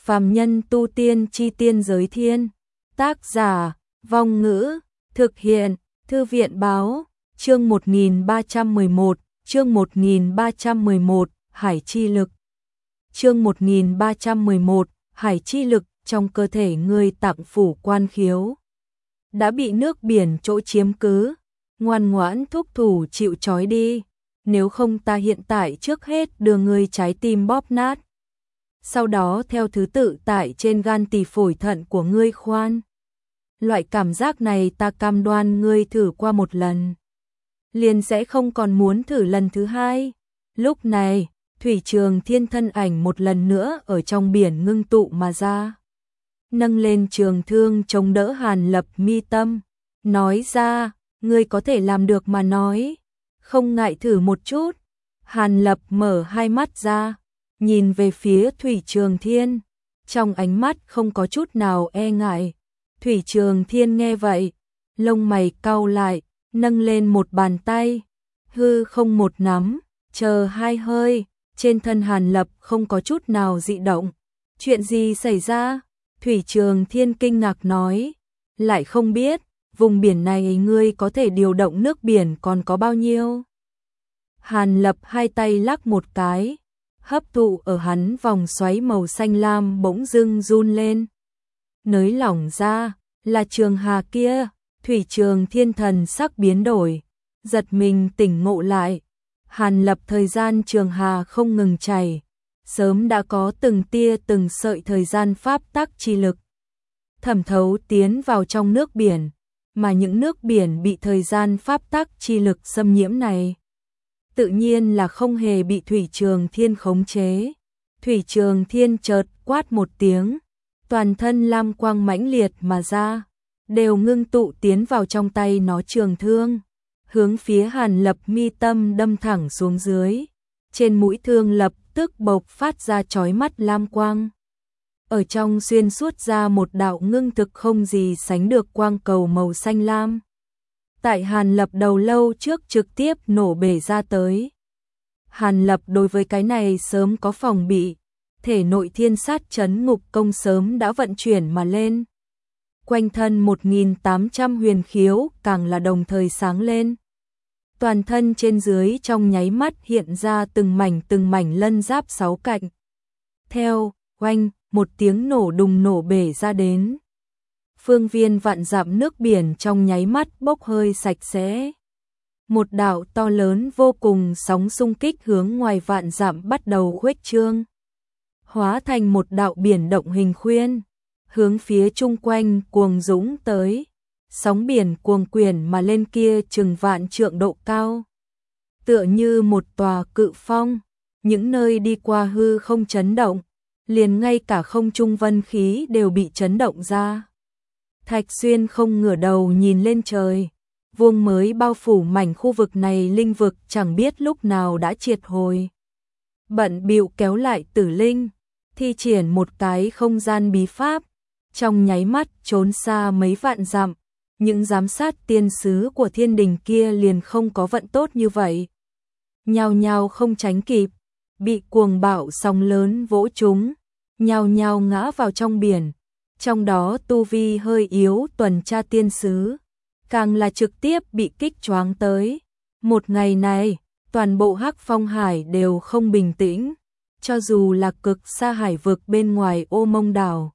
Phàm nhân tu tiên chi tiên giới thiên. Tác giả, Vong Ngữ, thực hiện, Thư viện báo, chương 1311, chương 1311, Hải chi lực. Chương 1311, Hải chi lực, trong cơ thể ngươi tạng phủ quan khiếu đã bị nước biển chỗ chiếm cứ, ngoan ngoãn thúc thủ chịu trói đi, nếu không ta hiện tại trước hết đưa ngươi trái tim bóp nát. Sau đó theo thứ tự tại trên gan tỳ phổi thận của ngươi khoan. Loại cảm giác này ta cam đoan ngươi thử qua một lần, liền sẽ không còn muốn thử lần thứ hai. Lúc này, Thủy Trường Thiên thân ảnh một lần nữa ở trong biển ngưng tụ mà ra. Nâng lên trường thương chống đỡ Hàn Lập mi tâm, nói ra, ngươi có thể làm được mà nói, không ngại thử một chút. Hàn Lập mở hai mắt ra, nhìn về phía Thủy Trường Thiên, trong ánh mắt không có chút nào e ngại. Thủy Trường Thiên nghe vậy, lông mày cau lại, nâng lên một bàn tay, hư không một nắm, chờ hai hơi, trên thân Hàn Lập không có chút nào dị động. Chuyện gì xảy ra? Thủy Trường Thiên kinh ngạc nói, lại không biết, vùng biển này ngươi có thể điều động nước biển còn có bao nhiêu? Hàn Lập hai tay lắc một cái, hấp thụ ở hắn vòng xoáy màu xanh lam bỗng dưng run lên. Nới lỏng ra, là Trường Hà kia. Thủy Trường Thiên thần sắc biến đổi, giật mình tỉnh ngộ lại. Hàn Lập thời gian Trường Hà không ngừng chảy, sớm đã có từng tia từng sợi thời gian pháp tắc chi lực thẩm thấu tiến vào trong nước biển, mà những nước biển bị thời gian pháp tắc chi lực xâm nhiễm này tự nhiên là không hề bị Thủy Trường Thiên khống chế. Thủy Trường Thiên chợt quát một tiếng, toàn thân lam quang mãnh liệt mà ra, đều ngưng tụ tiến vào trong tay nó trường thương, hướng phía Hàn Lập mi tâm đâm thẳng xuống dưới. Trên mũi thương lập tức bộc phát ra chói mắt lam quang, ở trong xuyên suốt ra một đạo ngưng thực không gì sánh được quang cầu màu xanh lam. Tại Hàn Lập đầu lâu trước trực tiếp nổ bể ra tới. Hàn Lập đối với cái này sớm có phòng bị, thể nội thiên sát chấn ngục công sớm đã vận chuyển mà lên. Quanh thân 1800 huyền khiếu càng là đồng thời sáng lên. Toàn thân trên dưới trong nháy mắt hiện ra từng mảnh lân giáp sáu cạnh. Theo, oanh, một tiếng nổ đùng nổ bể ra đến. Phương viên vạn dặm nước biển trong nháy mắt bốc hơi sạch sẽ. Một đạo to lớn vô cùng sóng xung kích hướng ngoài vạn dặm bắt đầu khuếch trương, hóa thành một đạo biển động hình khuyên, hướng phía chung quanh cuồng dũng tới. Sóng biển cuồng quyển mà lên kia chừng vạn trượng độ cao, tựa như một tòa cự phong, những nơi đi qua hư không chấn động, liền ngay cả không trung vân khí đều bị chấn động ra. Thạch Xuyên không ngửa đầu nhìn lên trời, vuông mới bao phủ mảnh khu vực này linh vực chẳng biết lúc nào đã triệt hồi. Bận bịu kéo lại Tử Linh, thi triển một cái không gian bí pháp, trong nháy mắt trốn xa mấy vạn dặm. Những giám sát tiên sứ của thiên đình kia liền không có vận tốt như vậy, nhao nhao không tránh kịp, bị cuồng bạo sóng lớn vỗ trúng, nhao nhao ngã vào trong biển. Trong đó tu vi hơi yếu tuần tra tiên sứ càng là trực tiếp bị kích choáng tới. Một ngày này, toàn bộ Hắc Phong Hải đều không bình tĩnh, cho dù là cực xa hải vực bên ngoài Ô Mông đảo,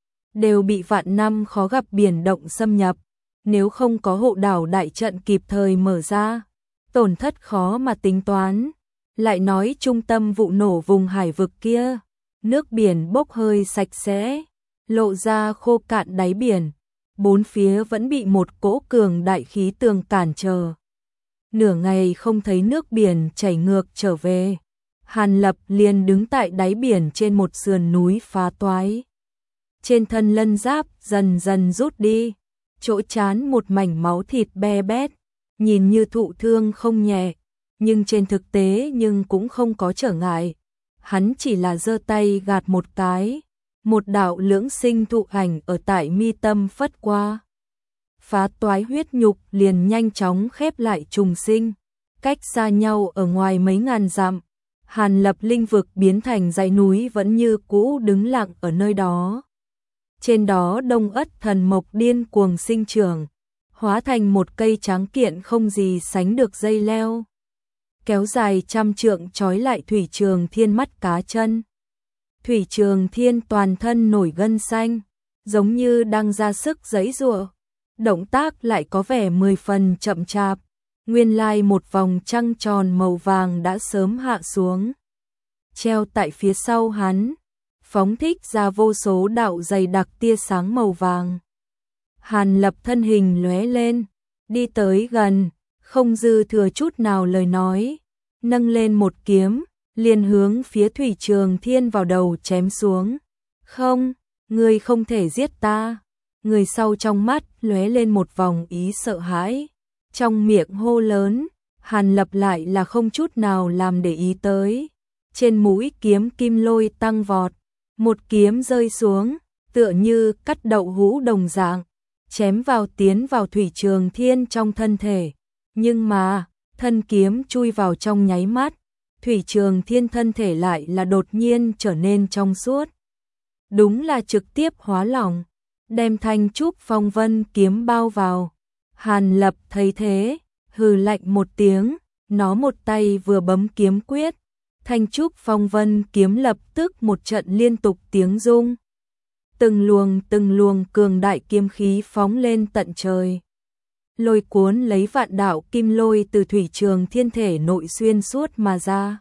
đều bị vạn năm khó gặp biển động xâm nhập. Nếu không có hộ đảo đại trận kịp thời mở ra, tổn thất khó mà tính toán. Lại nói trung tâm vụ nổ vùng hải vực kia, nước biển bốc hơi sạch sẽ, lộ ra khô cạn đáy biển, bốn phía vẫn bị một cỗ cường đại khí tường cản trở. Nửa ngày không thấy nước biển chảy ngược trở về, Hàn Lập liền đứng tại đáy biển trên một sườn núi phá toái. Trên thân lân giáp dần dần rút đi, chỗ trán một mảnh máu thịt be bét, nhìn như thụ thương không nhẹ, nhưng trên thực tế nhưng cũng không có trở ngại. Hắn chỉ là giơ tay gạt một cái, một đạo lưỡng sinh thụ ảnh ở tại mi tâm phất qua. Phá toái huyết nhục liền nhanh chóng khép lại trùng sinh, cách xa nhau ở ngoài mấy ngàn dặm. Hàn Lập linh vực biến thành dãy núi vẫn như cũ đứng lặng ở nơi đó. Trên đó đông ất thần mộc điên cuồng sinh trưởng, hóa thành một cây tráng kiện không gì sánh được dây leo, kéo dài trăm trượng trói lại Thủy Trường Thiên mắt cá chân. Thủy Trường Thiên toàn thân nổi gân xanh, giống như đang ra sức giãy giụa, động tác lại có vẻ 10 phần chậm chạp. Nguyên lai một vòng trăng tròn màu vàng đã sớm hạ xuống, treo tại phía sau hắn, phóng thích ra vô số đạo dày đặc tia sáng màu vàng. Hàn Lập thân hình lóe lên, đi tới gần, không dư thừa chút nào lời nói, nâng lên một kiếm, liền hướng phía Thủy Trường Thiên vào đầu chém xuống. Không, ngươi không thể giết ta. Người sau trong mắt lóe lên một vòng ý sợ hãi, trong miệng hô lớn. Hàn Lập lại là không chút nào làm để ý tới. Trên mũi kiếm kim lôi tăng vọt, một kiếm rơi xuống, tựa như cắt đậu hũ đồng dạng, chém tiến vào Thủy Trường Thiên trong thân thể. Nhưng mà, thân kiếm chui vào trong nháy mắt, Thủy Trường Thiên thân thể lại là đột nhiên trở nên trong suốt. Đúng là trực tiếp hóa lỏng, đem Thanh Trúc Phong Vân kiếm bao vào. Hàn Lập thấy thế, hừ lạnh một tiếng, nó một tay vừa bấm kiếm quyết, Thanh Trúc Phong Vân kiếm lập tức một trận liên tục tiếng rung. Từng luồng cường đại kiếm khí phóng lên tận trời, lôi cuốn lấy vạn đạo kim lôi từ Thủy Trường Thiên thể nội xuyên suốt mà ra.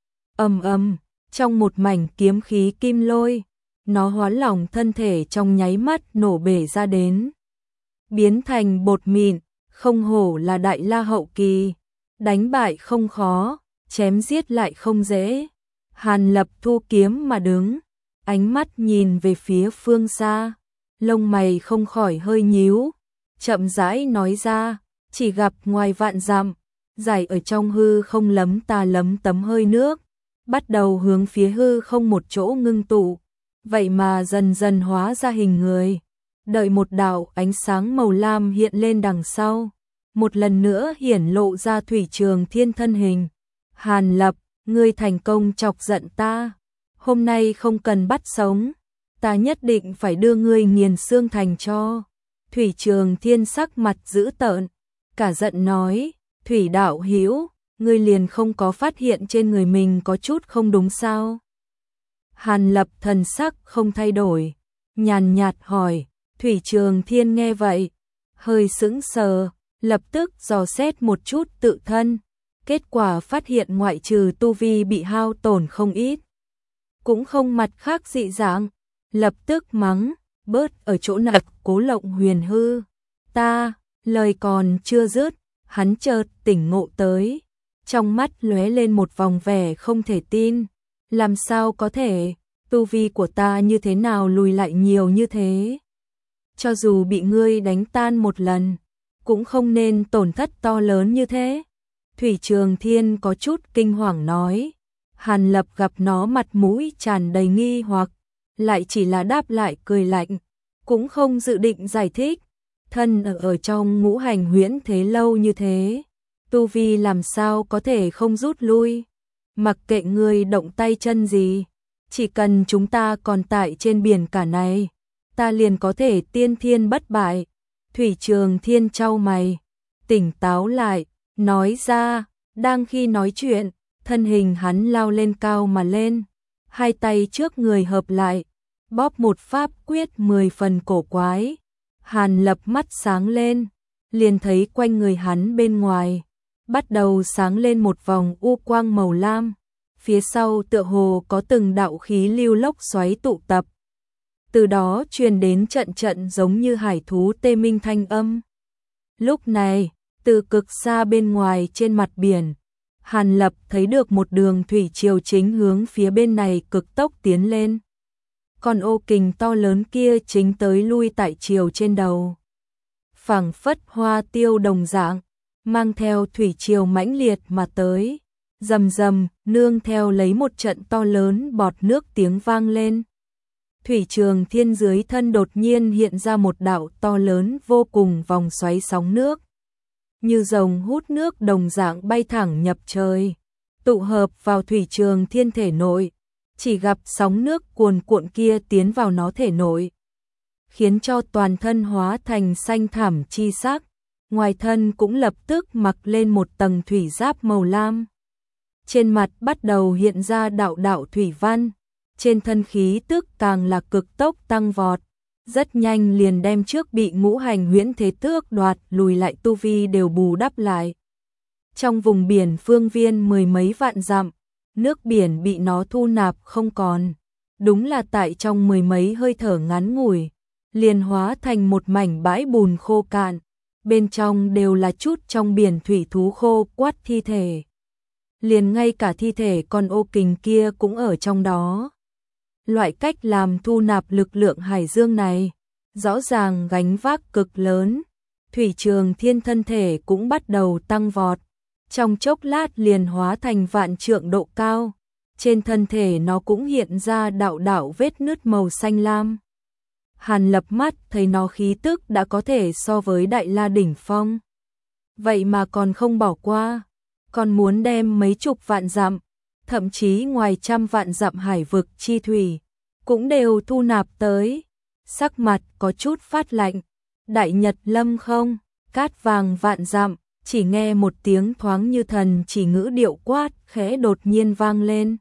Ầm ầm, trong một mảnh kiếm khí kim lôi, nó hóa lỏng thân thể trong nháy mắt nổ bể ra đến, biến thành bột mịn. Không hổ là đại la hậu kỳ, đánh bại không khó, chém giết lại không dễ. Hàn Lập thu kiếm mà đứng, ánh mắt nhìn về phía phương xa, lông mày không khỏi hơi nhíu, chậm rãi nói ra, chỉ gặp ngoài vạn dặm, giải ở trong hư không lấm tấm hơi nước, bắt đầu hướng phía hư không một chỗ ngưng tụ, vậy mà dần dần hóa ra hình người. Đợi một đạo ánh sáng màu lam hiện lên đằng sau, một lần nữa hiển lộ ra Thủy Trường Thiên thân hình. Hàn Lập, ngươi thành công chọc giận ta, hôm nay không cần bắt sống, ta nhất định phải đưa ngươi nghiền xương thành tro. Thủy Trường Thiên sắc mặt dữ tợn, cả giận nói, Thủy đạo hữu, ngươi liền không có phát hiện trên người mình có chút không đúng sao? Hàn Lập thần sắc không thay đổi, nhàn nhạt hỏi. Thủy Trường Thiên nghe vậy, hơi sững sờ, lập tức dò xét một chút tự thân, kết quả phát hiện ngoại trừ tu vi bị hao tổn không ít, cũng không mặt khác dị dạng, lập tức mắng, bớt ở chỗ nặc Cố Lộng Huyền hư. Ta, lời còn chưa dứt, hắn chợt tỉnh ngộ tới, trong mắt lóe lên một vòng vẻ không thể tin, làm sao có thể, tu vi của ta như thế nào lùi lại nhiều như thế? Cho dù bị ngươi đánh tan một lần, cũng không nên tổn thất to lớn như thế. Thủy Trường Thiên có chút kinh hoàng nói. Hàn Lập gặp nó mặt mũi tràn đầy nghi hoặc, lại chỉ là đáp lại cười lạnh, cũng không dự định giải thích. Thân ở trong ngũ hành huyễn thế lâu như thế, tu vi làm sao có thể không rút lui. Mặc kệ ngươi động tay chân gì, chỉ cần chúng ta còn tại trên biển cả này, ta liền có thể tiên thiên bất bại. Thủy Trường Thiên chau mày, tỉnh táo lại, nói ra. Đang khi nói chuyện, thân hình hắn lao lên cao mà lên, hai tay trước người hợp lại, bóp một pháp quyết 10 phần cổ quái. Hàn Lập mắt sáng lên, liền thấy quanh người hắn bên ngoài bắt đầu sáng lên một vòng u quang màu lam, phía sau tựa hồ có từng đạo khí lưu lốc xoáy tụ tập. Từ đó truyền đến trận trận giống như hải thú tê minh thanh âm. Lúc này, từ cực xa bên ngoài trên mặt biển, Hàn Lập thấy được một đường thủy triều chính hướng phía bên này cực tốc tiến lên. Còn ô kình to lớn kia chính tới lui tại triều trên đầu. Phảng phất hoa tiêu đồng dạng, mang theo thủy triều mãnh liệt mà tới. Rầm rầm, nương theo lấy một trận to lớn bọt nước tiếng vang lên. Thủy Trường Thiên dưới thân đột nhiên hiện ra một đạo to lớn vô cùng vòng xoáy sóng nước, như rồng hút nước đồng dạng bay thẳng nhập trời. tụ hợp vào thủy trường thiên thể nội, chỉ gặp sóng nước cuồn cuộn kia tiến vào nó thể nội, khiến cho toàn thân hóa thành xanh thẳm chi sắc, ngoài thân cũng lập tức mặc lên một tầng thủy giáp màu lam. Trên mặt bắt đầu hiện ra đạo đạo thủy văn, trên thân khí tức càng là cực tốc tăng vọt, rất nhanh liền đem trước bị ngũ hành huyễn thế tước đoạt lùi lại tu vi đều bù đắp lại. Trong vùng biển phương viên mười mấy vạn dặm, nước biển bị nó thu nạp không còn, đúng là tại trong mười mấy hơi thở ngắn ngủi, liền hóa thành một mảnh bãi bùn khô cạn, bên trong đều là chút trong biển thủy thú khô quắt thi thể. Liền ngay cả thi thể con ô kình kia cũng ở trong đó. Loại cách làm thu nạp lực lượng hải dương này, rõ ràng gánh vác cực lớn, thủy trường thiên thân thể cũng bắt đầu tăng vọt, trong chốc lát liền hóa thành vạn trượng độ cao, trên thân thể nó cũng hiện ra đạo đạo vết nứt màu xanh lam. Hàn Lập mắt thấy nó khí tức đã có thể so với Đại La đỉnh phong. Vậy mà còn không bỏ qua, còn muốn đem mấy chục vạn dặm, thậm chí ngoài trăm vạn dặm hải vực chi thủy, cũng đều thu nạp tới. Sắc mặt có chút phát lạnh, đại nhật lâm không, cát vàng vạn dặm, chỉ nghe một tiếng thoáng như thần chỉ ngữ điệu quát khẽ đột nhiên vang lên.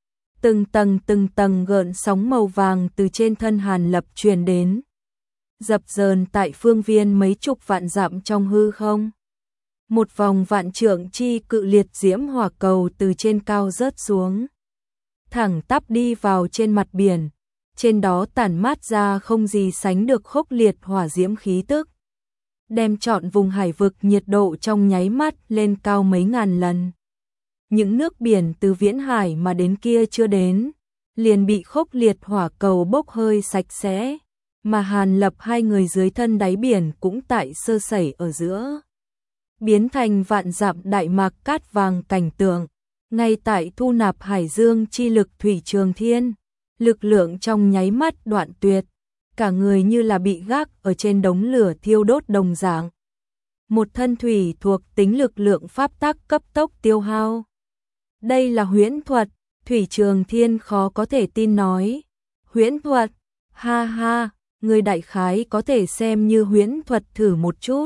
Từng tầng gợn sóng màu vàng từ trên thân Hàn Lập truyền đến, dập dờn tại phương viên mấy chục vạn dặm trong hư không. Một vòng vạn trượng chi cự liệt diễm hỏa cầu từ trên cao rớt xuống, thẳng tắp đi vào trên mặt biển, trên đó tản mát ra không gì sánh được khốc liệt hỏa diễm khí tức, đem trọn vùng hải vực nhiệt độ trong nháy mắt lên cao mấy ngàn lần. Những nước biển từ viễn hải mà đến kia chưa đến, liền bị khốc liệt hỏa cầu bốc hơi sạch sẽ, mà Hàn Lập hai người dưới thân đáy biển cũng tại sơ sẩy ở giữa, biến thành vạn dặm đại mạc cát vàng cảnh tượng. Ngay tại thu nạp hải dương chi lực thủy trường thiên, lực lượng trong nháy mắt đoạn tuyệt, cả người như là bị gác ở trên đống lửa thiêu đốt đồng dạng. Một thân thủy thuộc tính lực lượng pháp tắc cấp tốc tiêu hao. Đây là huyễn thuật, thủy trường thiên khó có thể tin nói. Huyễn thuật, ha ha, người đại khái có thể xem như huyễn thuật thử một chút.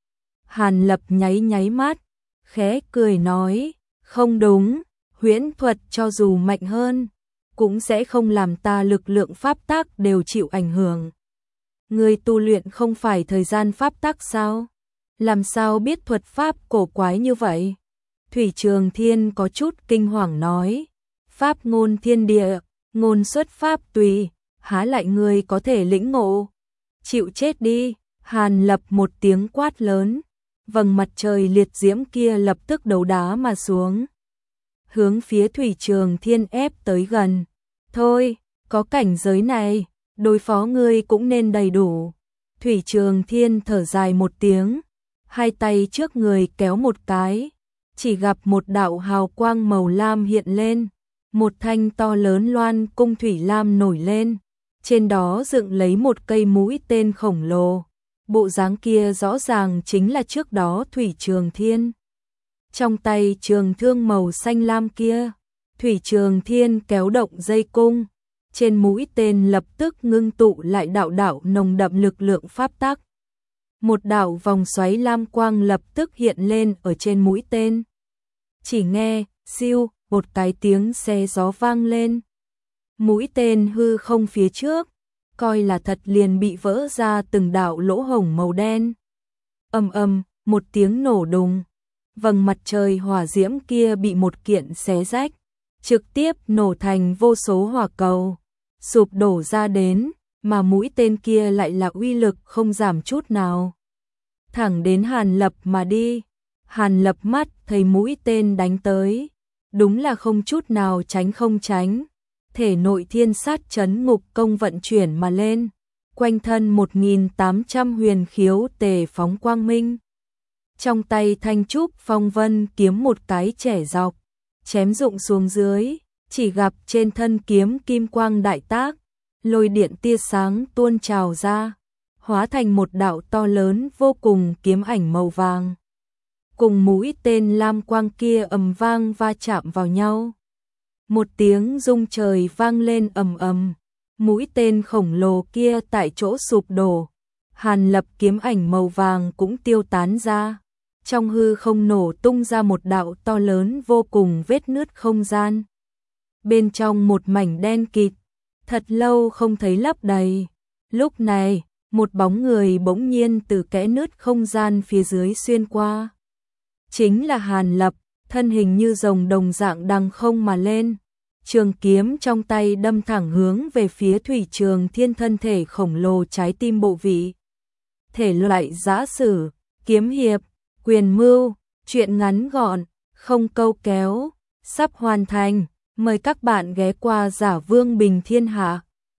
Hàn Lập nháy mắt, khẽ cười nói, không đúng, huyễn thuật cho dù mạnh hơn, cũng sẽ không làm ta lực lượng pháp tắc đều chịu ảnh hưởng. Người tu luyện không phải thời gian pháp tắc sao? Làm sao biết thuật pháp cổ quái như vậy? Thủy Trường Thiên có chút kinh hoàng nói, pháp ngôn thiên địa, ngôn xuất pháp tùy, há lại người có thể lĩnh ngộ? Chịu chết đi! Hàn Lập một tiếng quát lớn, vầng mặt trời liệt diễm kia lập tức đấu đá mà xuống, hướng phía Thủy Trường Thiên ép tới gần. Thôi, có cảnh giới này, đối phó ngươi cũng nên đầy đủ. Thủy Trường Thiên thở dài một tiếng, hai tay trước người kéo một cái, chỉ gặp một đạo hào quang màu lam hiện lên, một thanh to lớn loan cung thủy lam nổi lên, trên đó dựng lấy một cây mũi tên khổng lồ. Bộ dáng kia rõ ràng chính là trước đó Thủy Trường Thiên. Trong tay trường thương màu xanh lam kia, Thủy Trường Thiên kéo động dây cung, trên mũi tên lập tức ngưng tụ lại đạo đạo nồng đậm lực lượng pháp tắc. Một đạo vòng xoáy lam quang lập tức hiện lên ở trên mũi tên. Chỉ nghe, siêu, một cái tiếng xe gió vang lên. Mũi tên hư không phía trước, coi là thật liền bị vỡ ra từng đạo lỗ hổng màu đen. Ầm, một tiếng nổ đùng, vầng mặt trời hỏa diễm kia bị một kiện xé rách, trực tiếp nổ thành vô số hỏa cầu, sụp đổ ra đến, mà mũi tên kia lại là uy lực không giảm chút nào. Thẳng đến Hàn Lập mà đi. Hàn Lập mắt thấy mũi tên đánh tới, đúng là không chút nào tránh không tránh. Thể nội thiên sát chấn ngục công vận chuyển mà lên, quanh thân 1800 huyền khiếu tề phóng quang minh. Trong tay thanh trúc phong vân kiếm một cái chẻ dọc, chém rụng xuống dưới, chỉ gặp trên thân kiếm kim quang đại tác, lôi điện tia sáng tuôn trào ra, hóa thành một đạo to lớn vô cùng kiếm ảnh màu vàng. cùng mũi tên lam quang kia ầm vang va chạm vào nhau. Một tiếng rung trời vang lên ầm ầm, mũi tên khổng lồ kia tại chỗ sụp đổ, Hàn Lập kiếm ảnh màu vàng cũng tiêu tán ra. Trong hư không nổ tung ra một đạo to lớn vô cùng vết nứt không gian. Bên trong một mảnh đen kịt, thật lâu không thấy lấp đầy. Lúc này, một bóng người bỗng nhiên từ kẽ nứt không gian phía dưới xuyên qua. Chính là Hàn Lập, thân hình như rồng đồng dạng đằng không mà lên. Trường kiếm trong tay đâm thẳng hướng về phía Thủy Trường Thiên thân thể khổng lồ trái tim bộ vị. Thể loại giã sử, kiếm hiệp, quyền mưu, truyện ngắn gọn, không câu kéo, sắp hoàn thành. Mời các bạn ghé qua Giả Vương Bình Thiên Hạ.